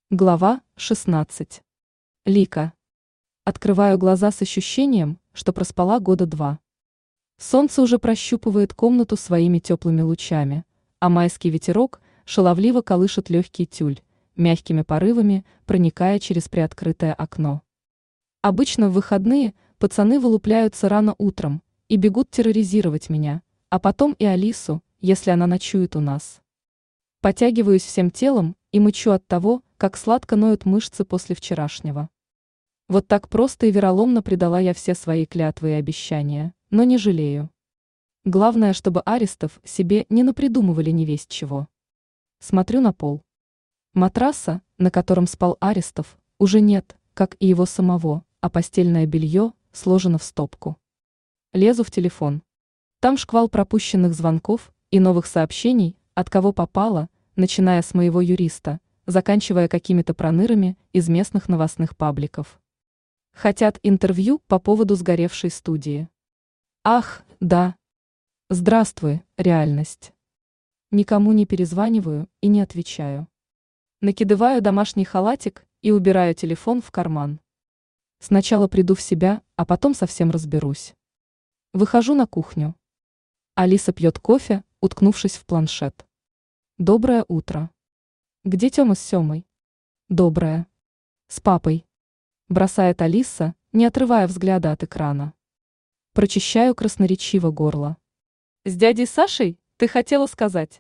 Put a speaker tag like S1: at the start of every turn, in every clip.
S1: Глава 16. Лика. Открываю глаза с ощущением, что проспала года 2. Солнце уже прощупывает комнату своими теплыми лучами, а майский ветерок шаловливо колышет легкий тюль, мягкими порывами проникая через приоткрытое окно. Обычно в выходные пацаны вылупляются рано утром и бегут терроризировать меня, а потом и Алису, если она ночует у нас. Потягиваюсь всем телом и мычу от того, как сладко ноют мышцы после вчерашнего. Вот так просто и вероломно предала я все свои клятвы и обещания, но не жалею. Главное, чтобы Аристов себе не напридумывали невесть чего. Смотрю на пол. Матраса, на котором спал Аристов, уже нет, как и его самого, а постельное белье сложено в стопку. Лезу в телефон. Там шквал пропущенных звонков и новых сообщений, от кого попало, начиная с моего юриста, заканчивая какими-то пронырами из местных новостных пабликов. Хотят интервью по поводу сгоревшей студии. Ах, да. Здравствуй, реальность. Никому не перезваниваю и не отвечаю. Накидываю домашний халатик и убираю телефон в карман. Сначала приду в себя, а потом совсем разберусь. Выхожу на кухню. Алиса пьет кофе, уткнувшись в планшет. Доброе утро. Где Тёма с Сёмой? Доброе. С папой. Бросает Алиса, не отрывая взгляда от экрана. Прочищаю красноречиво горло. С дядей Сашей, ты хотела сказать?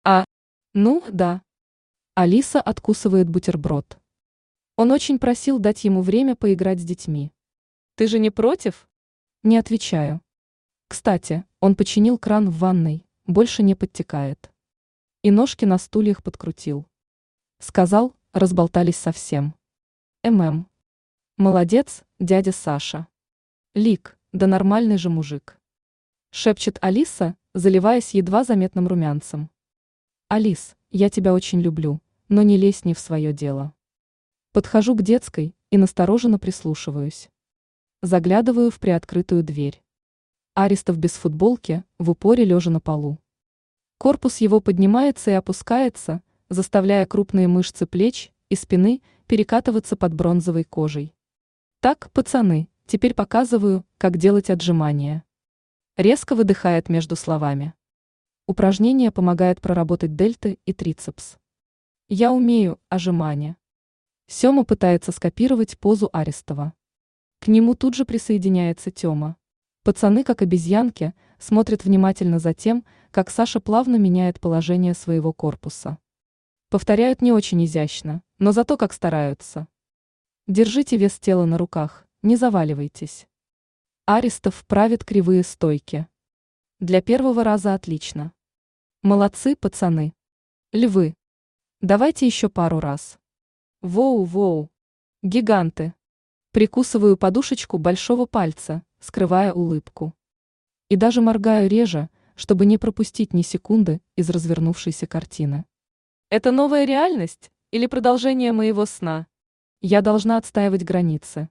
S1: Ну, да. Алиса откусывает бутерброд. Он очень просил дать ему время поиграть с детьми. Ты же не против? Не отвечаю. Кстати, он починил кран в ванной, больше не подтекает. И ножки на стульях подкрутил. Сказал, разболтались совсем. Молодец, дядя Саша. Лик, да нормальный же мужик. Шепчет Алиса, заливаясь едва заметным румянцем. Алис, я тебя очень люблю, но не лезь не в свое дело. Подхожу к детской и настороженно прислушиваюсь. Заглядываю в приоткрытую дверь. Аристов без футболки, в упоре лежа на полу. Корпус его поднимается и опускается, заставляя крупные мышцы плеч и спины перекатываться под бронзовой кожей. Так, пацаны, теперь показываю, как делать отжимания. Резко выдыхает между словами. Упражнение помогает проработать дельты и трицепс. Я умею отжимания. Сёма пытается скопировать позу Аристова. К нему тут же присоединяется Тёма. Пацаны, как обезьянки, смотрят внимательно за тем, как Саша плавно меняет положение своего корпуса. Повторяют не очень изящно, но зато как стараются. Держите вес тела на руках, не заваливайтесь. Аристов правит кривые стойки. Для первого раза отлично. Молодцы, пацаны. Львы. Давайте еще пару раз. Воу-воу. Гиганты. Прикусываю подушечку большого пальца, скрывая улыбку. И даже моргаю реже, чтобы не пропустить ни секунды из развернувшейся картины. Это новая реальность или продолжение моего сна? Я должна отстаивать границы.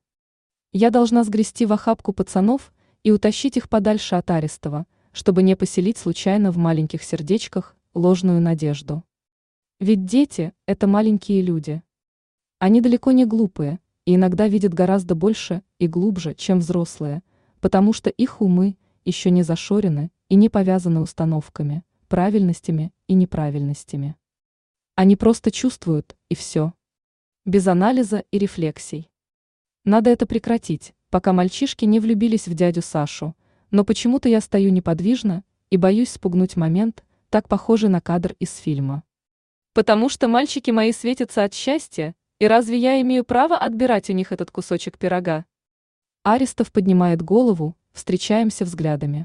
S1: Я должна сгрести в охапку пацанов и утащить их подальше от Аристова, чтобы не поселить случайно в маленьких сердечках ложную надежду. Ведь дети – это маленькие люди. Они далеко не глупые и иногда видят гораздо больше и глубже, чем взрослые, потому что их умы еще не зашорены и не повязаны установками, правильностями и неправильностями. Они просто чувствуют, и все. Без анализа и рефлексий. Надо это прекратить, пока мальчишки не влюбились в дядю Сашу, но почему-то я стою неподвижно и боюсь спугнуть момент, так похожий на кадр из фильма. Потому что мальчики мои светятся от счастья, и разве я имею право отбирать у них этот кусочек пирога? Аристов поднимает голову, встречаемся взглядами.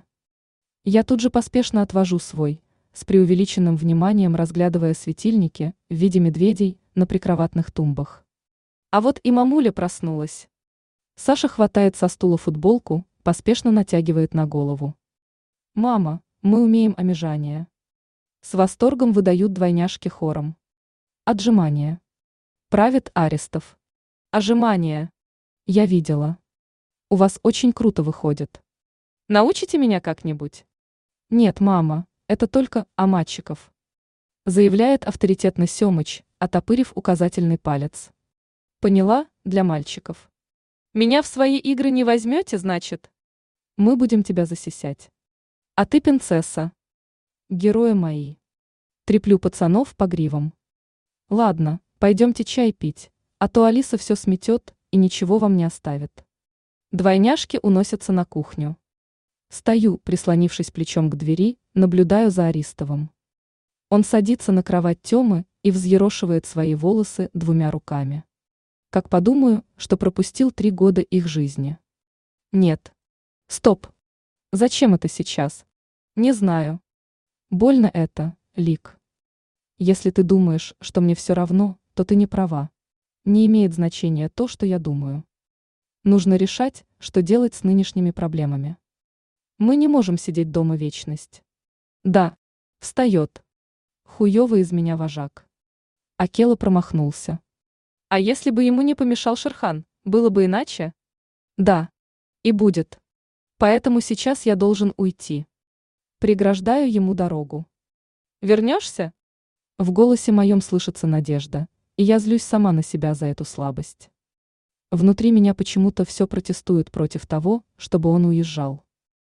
S1: Я тут же поспешно отвожу свой, с преувеличенным вниманием разглядывая светильники в виде медведей на прикроватных тумбах. А вот и мамуля проснулась. Саша хватает со стула футболку, поспешно натягивает на голову. «Мама, мы умеем омежание». С восторгом выдают двойняшки хором. Отжимания. Правит Аристов. Отжимания. Я видела. У вас очень круто выходит. Научите меня как-нибудь? Нет, мама, это только мальчиков. Заявляет авторитетный Семыч, отопырив указательный палец. Поняла, для мальчиков. Меня в свои игры не возьмете, значит? Мы будем тебя засисять. А ты принцесса. Герои мои. Треплю пацанов по гривам. Ладно, пойдемте чай пить, а то Алиса все сметет и ничего вам не оставит. Двойняшки уносятся на кухню. Стою, прислонившись плечом к двери, наблюдаю за Аристовым. Он садится на кровать Тёмы и взъерошивает свои волосы двумя руками. Как подумаю, что пропустил 3 года их жизни. Нет. Стоп. Зачем это сейчас? Не знаю. Больно это, Лик. Если ты думаешь, что мне все равно, то ты не права. Не имеет значения то, что я думаю. Нужно решать, что делать с нынешними проблемами. Мы не можем сидеть дома вечность. Да, встает. Хуёвый из меня вожак. Акела промахнулся. А если бы ему не помешал Шерхан, было бы иначе? Да, и будет. Поэтому сейчас я должен уйти. Преграждаю ему дорогу. Вернешься? В голосе моем слышится надежда, и я злюсь сама на себя за эту слабость. Внутри меня почему-то все протестует против того, чтобы он уезжал.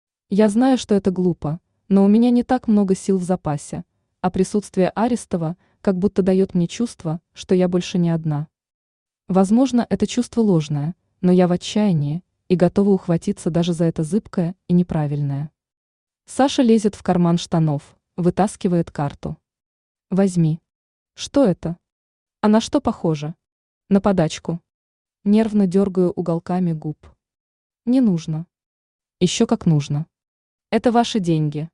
S1: Я знаю, что это глупо, но у меня не так много сил в запасе, а присутствие Аристова как будто дает мне чувство, что я больше не одна. Возможно, это чувство ложное, но я в отчаянии и готова ухватиться даже за это зыбкое и неправильное. Саша лезет в карман штанов, вытаскивает карту. Возьми. Что это? А на что похоже? На подачку. Нервно дергаю уголками губ. Не нужно. Еще как нужно. Это ваши деньги.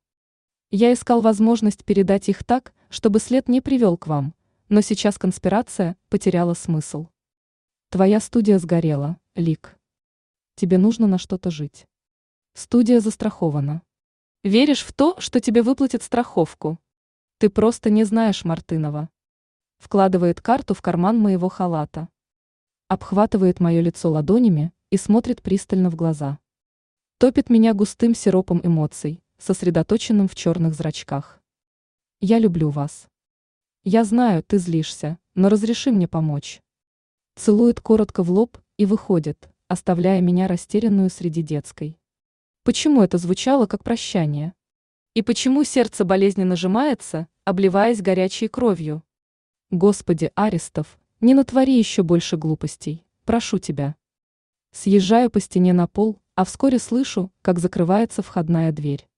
S1: Я искал возможность передать их так, чтобы след не привел к вам, но сейчас конспирация потеряла смысл. Твоя студия сгорела, Лик. Тебе нужно на что-то жить. Студия застрахована. Веришь в то, что тебе выплатят страховку? Ты просто не знаешь Мартынова. Вкладывает карту в карман моего халата. Обхватывает мое лицо ладонями и смотрит пристально в глаза. Топит меня густым сиропом эмоций, сосредоточенным в черных зрачках. Я люблю вас. Я знаю, ты злишься, но разреши мне помочь. Целует коротко в лоб и выходит, оставляя меня растерянную среди детской. Почему это звучало как прощание? И почему сердце болезненно сжимается, обливаясь горячей кровью? Господи, Аристов, не натвори еще больше глупостей, прошу тебя. Съезжаю по стене на пол, а вскоре слышу, как закрывается входная дверь.